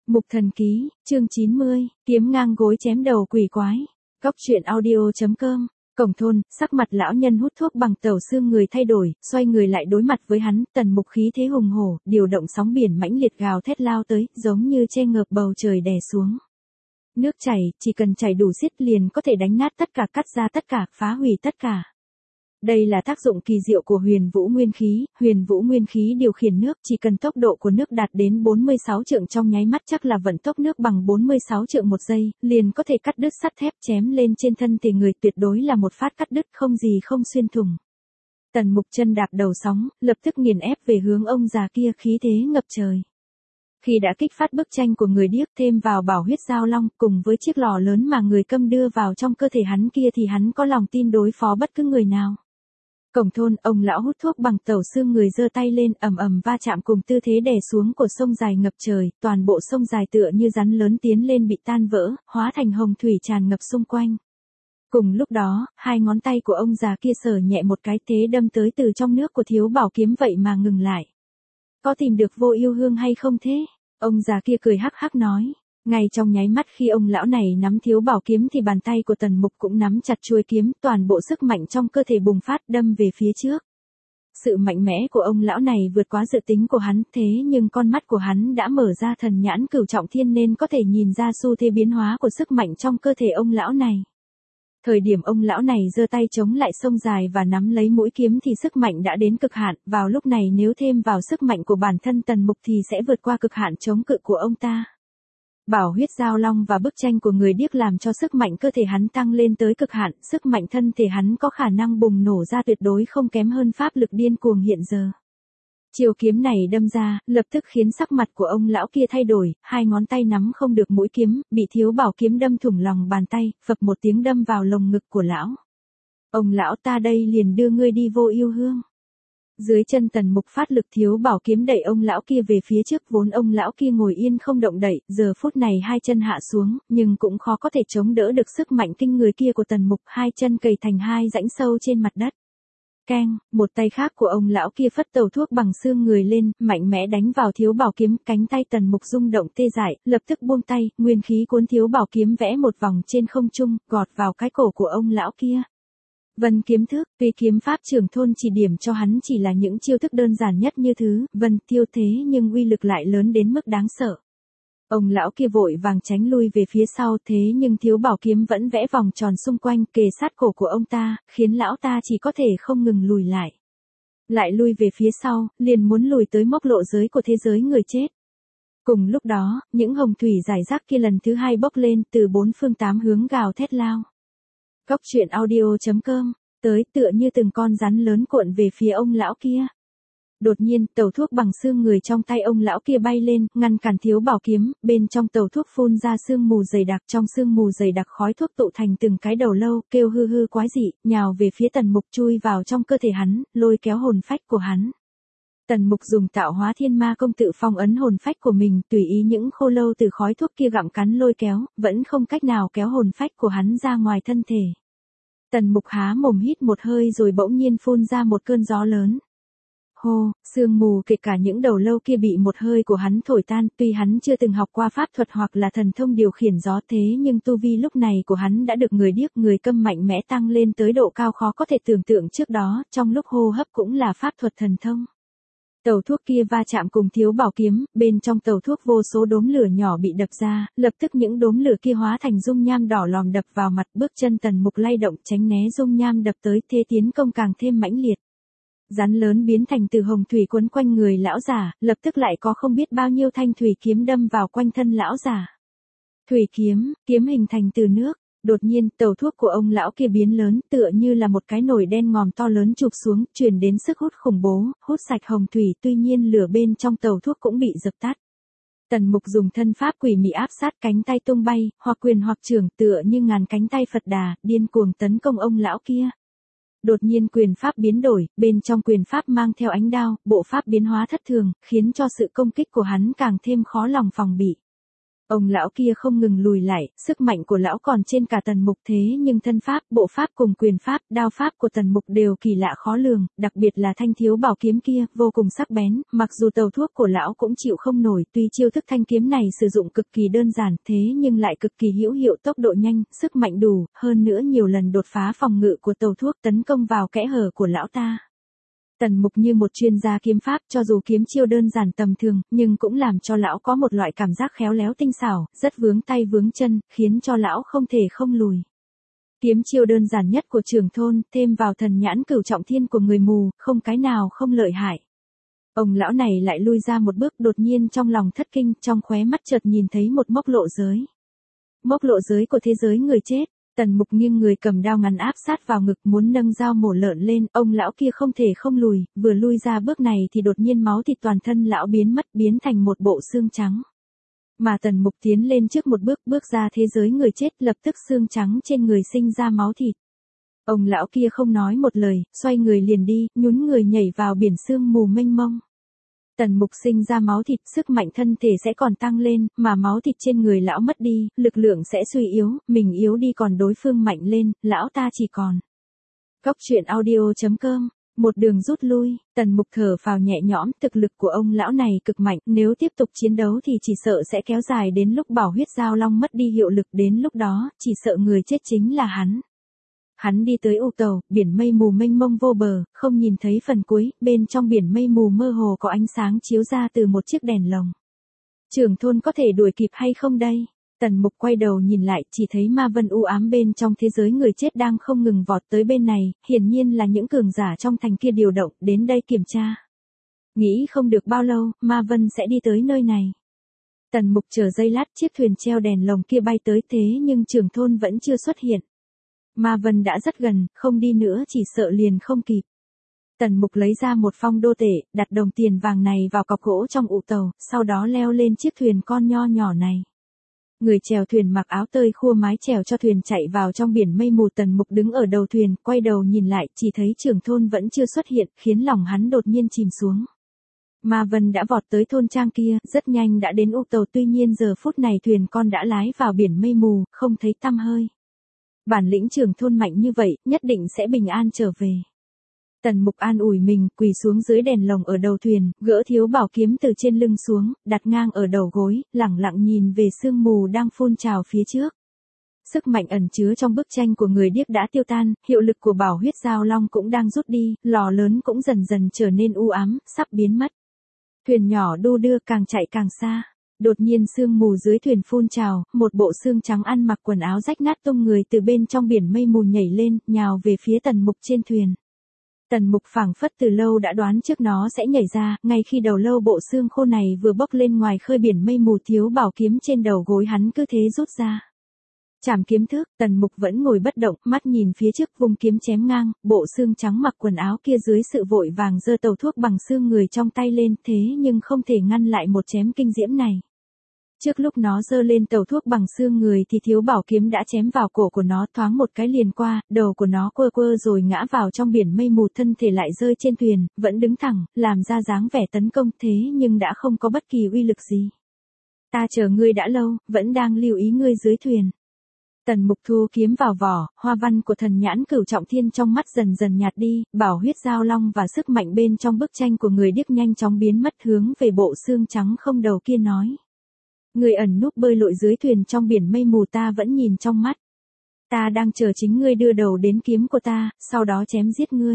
Mục Thần Ký, chương 90, kiếm ngang gối chém đầu quỷ quái. Cóc truyện audio.com. Cổng thôn, sắc mặt lão nhân hút thuốc bằng tẩu xương người thay đổi, xoay người lại đối mặt với hắn, Tần Mục khí thế hùng hổ, điều động sóng biển mãnh liệt gào thét lao tới, giống như che ngợp bầu trời đè xuống. Nước chảy, chỉ cần chảy đủ xiết liền có thể đánh nát tất cả, cắt ra tất cả, phá hủy tất cả. Đây là tác dụng kỳ diệu của huyền vũ nguyên khí điều khiển nước, chỉ cần tốc độ của nước đạt đến 46 trượng trong nháy mắt chắc là vận tốc nước bằng 46 trượng một giây, liền có thể cắt đứt sắt thép chém lên trên thân thể người, tuyệt đối là một phát cắt đứt không gì không xuyên thủng. Tần Mục chân đạp đầu sóng, lập tức nghiền ép về hướng ông già kia, khí thế ngập trời. Khi đã kích phát bức tranh của người điếc thêm vào bảo huyết giao long cùng với chiếc lò lớn mà người câm đưa vào trong cơ thể hắn kia thì hắn có lòng tin đối phó bất cứ người nào. Cổng thôn, ông lão hút thuốc bằng tẩu xương người giơ tay lên, ầm ầm va chạm cùng tư thế đè xuống của sông dài ngập trời, toàn bộ sông dài tựa như rắn lớn tiến lên bị tan vỡ, hóa thành hồng thủy tràn ngập xung quanh. Cùng lúc đó, hai ngón tay của ông già kia sờ nhẹ một cái, thế đâm tới từ trong nước của Thiếu Bảo Kiếm vậy mà ngừng lại. Có tìm được Vô Yêu Hương hay không thế? Ông già kia cười hắc hắc nói. Ngay trong nháy mắt khi ông lão này nắm Thiếu Bảo Kiếm thì bàn tay của Tần Mục cũng nắm chặt chuôi kiếm, toàn bộ sức mạnh trong cơ thể bùng phát đâm về phía trước. Sự mạnh mẽ của ông lão này vượt quá dự tính của hắn, thế nhưng con mắt của hắn đã mở ra thần nhãn cửu trọng thiên nên có thể nhìn ra xu thế biến hóa của sức mạnh trong cơ thể ông lão này. Thời điểm ông lão này giơ tay chống lại sông dài và nắm lấy mũi kiếm thì sức mạnh đã đến cực hạn, vào lúc này nếu thêm vào sức mạnh của bản thân Tần Mục thì sẽ vượt qua cực hạn chống cự của ông ta. Bảo huyết giao long và bức tranh của người điếc làm cho sức mạnh cơ thể hắn tăng lên tới cực hạn, sức mạnh thân thể hắn có khả năng bùng nổ ra tuyệt đối không kém hơn pháp lực điên cuồng hiện giờ. Chiều kiếm này đâm ra, lập tức khiến sắc mặt của ông lão kia thay đổi, hai ngón tay nắm không được mũi kiếm, bị Thiếu Bảo Kiếm đâm thủng lòng bàn tay, phập một tiếng đâm vào lồng ngực của lão. Ông lão, ta đây liền đưa ngươi đi Vô Yêu Hương. Dưới chân Tần Mục phát lực, Thiếu Bảo Kiếm đẩy ông lão kia về phía trước, vốn ông lão kia ngồi yên không động đậy, giờ phút này hai chân hạ xuống, nhưng cũng khó có thể chống đỡ được sức mạnh kinh người kia của Tần Mục, hai chân cầy thành hai rãnh sâu trên mặt đất. Keng, một tay khác của ông lão kia phất tẩu thuốc bằng xương người lên, mạnh mẽ đánh vào Thiếu Bảo Kiếm, cánh tay Tần Mục rung động tê dại, lập tức buông tay, nguyên khí cuốn Thiếu Bảo Kiếm vẽ một vòng trên không trung, gọt vào cái cổ của ông lão kia. Vân kiếm thức, tuy kiếm pháp trưởng thôn chỉ điểm cho hắn chỉ là những chiêu thức đơn giản nhất như thứ Vân Tiêu thế nhưng uy lực lại lớn đến mức đáng sợ. Ông lão kia vội vàng tránh lui về phía sau, thế nhưng Thiếu Bảo Kiếm vẫn vẽ vòng tròn xung quanh kề sát cổ của ông ta, khiến lão ta chỉ có thể không ngừng lùi lại. Lại lui về phía sau, liền muốn lùi tới mốc lộ giới của thế giới người chết. Cùng lúc đó, những hồng thủy rải rác kia lần thứ hai bốc lên từ bốn phương tám hướng gào thét lao. Cóc truyện audio.com, tới tựa như từng con rắn lớn cuộn về phía ông lão kia. Đột nhiên, tẩu thuốc bằng xương người trong tay ông lão kia bay lên, ngăn cản Thiếu Bảo Kiếm, bên trong tẩu thuốc phun ra sương mù dày đặc, trong sương mù dày đặc khói thuốc tụ thành từng cái đầu lâu, kêu hư hư quái dị, nhào về phía Tần Mục, chui vào trong cơ thể hắn, lôi kéo hồn phách của hắn. Tần Mục dùng Tạo Hóa Thiên Ma công tự phong ấn hồn phách của mình, tùy ý những khô lâu từ khói thuốc kia gặm cắn lôi kéo, vẫn không cách nào kéo hồn phách của hắn ra ngoài thân thể. Tần Mục há mồm hít một hơi rồi bỗng nhiên phun ra một cơn gió lớn. Hô, sương mù kể cả những đầu lâu kia bị một hơi của hắn thổi tan, tuy hắn chưa từng học qua pháp thuật hoặc là thần thông điều khiển gió thế nhưng tu vi lúc này của hắn đã được người điếc người câm mạnh mẽ tăng lên tới độ cao khó có thể tưởng tượng trước đó, trong lúc hô hấp cũng là pháp thuật thần thông. Tẩu thuốc kia va chạm cùng Thiếu Bảo Kiếm, bên trong tẩu thuốc vô số đốm lửa nhỏ bị đập ra, lập tức những đốm lửa kia hóa thành dung nham đỏ lòm đập vào mặt, bước chân Tần Mục lay động tránh né dung nham đập tới, thế tiến công càng thêm mãnh liệt. Rắn lớn biến thành từ hồng thủy quấn quanh người lão giả, lập tức lại có không biết bao nhiêu thanh thủy kiếm đâm vào quanh thân lão giả. Thủy kiếm, kiếm hình thành từ nước. Đột nhiên, tẩu thuốc của ông lão kia biến lớn, tựa như là một cái nồi đen ngòm to lớn chụp xuống, truyền đến sức hút khủng bố, hút sạch hồng thủy, tuy nhiên lửa bên trong tẩu thuốc cũng bị dập tắt. Tần Mục dùng thân pháp quỷ mị áp sát, cánh tay tung bay, hoặc quyền hoặc chưởng, tựa như ngàn cánh tay Phật Đà, điên cuồng tấn công ông lão kia. Đột nhiên quyền pháp biến đổi, bên trong quyền pháp mang theo ánh đao, bộ pháp biến hóa thất thường, khiến cho sự công kích của hắn càng thêm khó lòng phòng bị. Ông lão kia không ngừng lùi lại, sức mạnh của lão còn trên cả Tần Mục, thế nhưng thân pháp, bộ pháp cùng quyền pháp, đao pháp của Tần Mục đều kỳ lạ khó lường, đặc biệt là thanh thiếu bảo kiếm kia, vô cùng sắc bén, mặc dù tàu thuốc của lão cũng chịu không nổi, tuy chiêu thức thanh kiếm này sử dụng cực kỳ đơn giản, thế nhưng lại cực kỳ hữu hiệu, tốc độ nhanh, sức mạnh đủ, hơn nữa nhiều lần đột phá phòng ngự của tàu thuốc, tấn công vào kẽ hở của lão ta. Tần Mục như một chuyên gia kiếm pháp, cho dù kiếm chiêu đơn giản tầm thường, nhưng cũng làm cho lão có một loại cảm giác khéo léo tinh xảo, rất vướng tay vướng chân, khiến cho lão không thể không lùi. Kiếm chiêu đơn giản nhất của Trưởng Thôn, thêm vào thần nhãn cửu trọng thiên của người mù, không cái nào không lợi hại. Ông lão này lại lui ra một bước, đột nhiên trong lòng thất kinh, trong khóe mắt chợt nhìn thấy một mốc lộ giới. Mốc lộ giới của thế giới người chết. Tần Mục nghiêng người cầm đao ngắn áp sát vào ngực, muốn nâng dao mổ lợn lên, ông lão kia không thể không lùi, vừa lui ra bước này thì đột nhiên máu thịt toàn thân lão biến mất, biến thành một bộ xương trắng. Mà Tần Mục tiến lên trước một bước, bước ra thế giới người chết, lập tức xương trắng trên người sinh ra máu thịt. Ông lão kia không nói một lời, xoay người liền đi, nhún người nhảy vào biển sương mù mênh mông. Tần Mục sinh ra máu thịt, sức mạnh thân thể sẽ còn tăng lên, mà máu thịt trên người lão mất đi, lực lượng sẽ suy yếu, mình yếu đi còn đối phương mạnh lên, lão ta chỉ còn. Góc truyện audio.com, một đường rút lui, Tần Mục thở phào nhẹ nhõm, thực lực của ông lão này cực mạnh, nếu tiếp tục chiến đấu thì chỉ sợ sẽ kéo dài đến lúc bảo huyết giao long mất đi hiệu lực, đến lúc đó, chỉ sợ người chết chính là hắn. Hắn đi tới U Tàu, biển mây mù mênh mông vô bờ, không nhìn thấy phần cuối, bên trong biển mây mù mơ hồ có ánh sáng chiếu ra từ một chiếc đèn lồng. Trưởng Thôn có thể đuổi kịp hay không đây? Tần Mục quay đầu nhìn lại, chỉ thấy ma vân u ám bên trong thế giới người chết đang không ngừng vọt tới bên này, hiển nhiên là những cường giả trong thành kia điều động, đến đây kiểm tra. Nghĩ không được bao lâu, ma vân sẽ đi tới nơi này. Tần Mục chờ giây lát, chiếc thuyền treo đèn lồng kia bay tới, thế nhưng Trưởng Thôn vẫn chưa xuất hiện. Ma vân đã rất gần, không đi nữa chỉ sợ liền không kịp. Tần Mục lấy ra một phong đô tệ, đặt đồng tiền vàng này vào cọc gỗ trong ụ tàu, sau đó leo lên chiếc thuyền con nho nhỏ này. Người chèo thuyền mặc áo tơi khua mái chèo cho thuyền chạy vào trong biển mây mù. Tần Mục đứng ở đầu thuyền, quay đầu nhìn lại, chỉ thấy Trưởng Thôn vẫn chưa xuất hiện, khiến lòng hắn đột nhiên chìm xuống. Ma vân đã vọt tới thôn trang kia, rất nhanh đã đến ụ tàu, tuy nhiên giờ phút này thuyền con đã lái vào biển mây mù, không thấy tăm hơi. Bản lĩnh Trưởng Thôn mạnh như vậy, nhất định sẽ bình an trở về. Tần Mục an ủi mình, quỳ xuống dưới đèn lồng ở đầu thuyền, gỡ thiếu bảo kiếm từ trên lưng xuống, đặt ngang ở đầu gối, lẳng lặng nhìn về sương mù đang phun trào phía trước. Sức mạnh ẩn chứa trong bức tranh của người điếc đã tiêu tan, hiệu lực của bảo huyết giao long cũng đang rút đi, lò lớn cũng dần dần trở nên u ám, sắp biến mất. Thuyền nhỏ đu đưa càng chạy càng xa. Đột nhiên sương mù dưới thuyền phun trào, một bộ xương trắng ăn mặc quần áo rách nát tung người từ bên trong biển mây mù nhảy lên, nhào về phía Tần Mục trên thuyền. Tần Mục phảng phất từ lâu đã đoán trước nó sẽ nhảy ra, ngay khi đầu lâu bộ xương khô này vừa bốc lên ngoài khơi biển mây mù, thiếu bảo kiếm trên đầu gối hắn cứ thế rút ra. Chảm kiếm thước, Tần Mục vẫn ngồi bất động, mắt nhìn phía trước, vung kiếm chém ngang, bộ xương trắng mặc quần áo kia dưới sự vội vàng giơ tàu thuốc bằng xương người trong tay lên, thế nhưng không thể ngăn lại một chém kinh diễm này. Trước lúc nó giơ lên tàu thuốc bằng xương người thì thiếu bảo kiếm đã chém vào cổ của nó, thoáng một cái liền qua, đầu của nó quơ quơ rồi ngã vào trong biển mây mù, thân thể lại rơi trên thuyền, vẫn đứng thẳng, làm ra dáng vẻ tấn công, thế nhưng đã không có bất kỳ uy lực gì. Ta chờ ngươi đã lâu, vẫn đang lưu ý ngươi dưới thuyền. Tần Mục thu kiếm vào vỏ, hoa văn của thần nhãn cửu trọng thiên trong mắt dần dần nhạt đi, bảo huyết giao long và sức mạnh bên trong bức tranh của người điếc nhanh chóng biến mất, hướng về bộ xương trắng không đầu kia nói. Người ẩn núp bơi lội dưới thuyền trong biển mây mù, ta vẫn nhìn trong mắt. Ta đang chờ chính ngươi đưa đầu đến kiếm của ta, sau đó chém giết ngươi.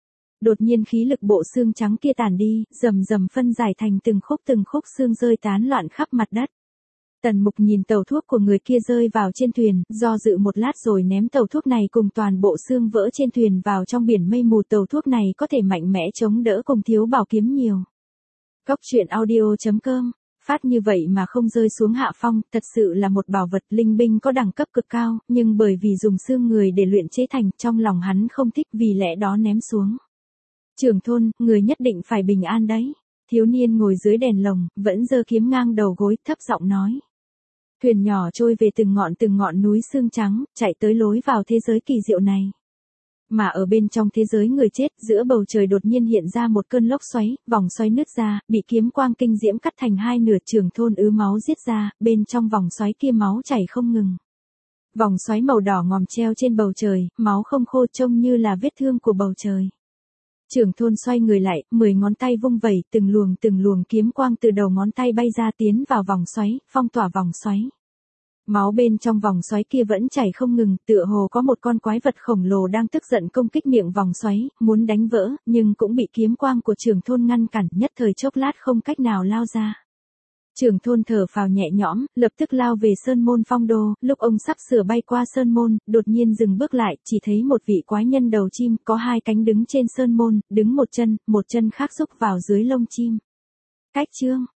Đột nhiên khí lực bộ xương trắng kia tản đi, rầm rầm phân giải thành từng khúc xương rơi tán loạn khắp mặt đất. Tần Mục nhìn tàu thuốc của người kia rơi vào trên thuyền, do dự một lát rồi ném tàu thuốc này cùng toàn bộ xương vỡ trên thuyền vào trong biển mây mù. Tàu thuốc này có thể mạnh mẽ chống đỡ cùng thiếu bảo kiếm nhiều. Góc truyện audio.com, phát như vậy mà không rơi xuống hạ phong, thật sự là một bảo vật linh binh có đẳng cấp cực cao, nhưng bởi vì dùng xương người để luyện chế thành, trong lòng hắn không thích, vì lẽ đó ném xuống. Trưởng Thôn, người nhất định phải bình an đấy. Thiếu niên ngồi dưới đèn lồng, vẫn giơ kiếm ngang đầu gối, thấp giọng nói. Thuyền nhỏ trôi về từng ngọn núi xương trắng, chạy tới lối vào thế giới kỳ diệu này. Mà ở bên trong thế giới người chết, giữa bầu trời đột nhiên hiện ra một cơn lốc xoáy, vòng xoáy nứt ra, bị kiếm quang kinh diễm cắt thành hai nửa, Trường Thôn ứ máu giết ra, bên trong vòng xoáy kia máu chảy không ngừng. Vòng xoáy màu đỏ ngòm treo trên bầu trời, máu không khô trông như là vết thương của bầu trời. Trường Thôn xoay người lại, 10 ngón tay vung vẩy, từng luồng kiếm quang từ đầu ngón tay bay ra tiến vào vòng xoáy, phong tỏa vòng xoáy. Máu bên trong vòng xoáy kia vẫn chảy không ngừng, tựa hồ có một con quái vật khổng lồ đang tức giận công kích miệng vòng xoáy, muốn đánh vỡ, nhưng cũng bị kiếm quang của Trường Thôn ngăn cản, nhất thời chốc lát không cách nào lao ra. Trường Thôn thở phào nhẹ nhõm, lập tức lao về Sơn Môn Phong Đô, lúc ông sắp sửa bay qua Sơn Môn, đột nhiên dừng bước lại, chỉ thấy một vị quái nhân đầu chim, có hai cánh đứng trên Sơn Môn, đứng một chân khác xúc vào dưới lông chim. Cách chương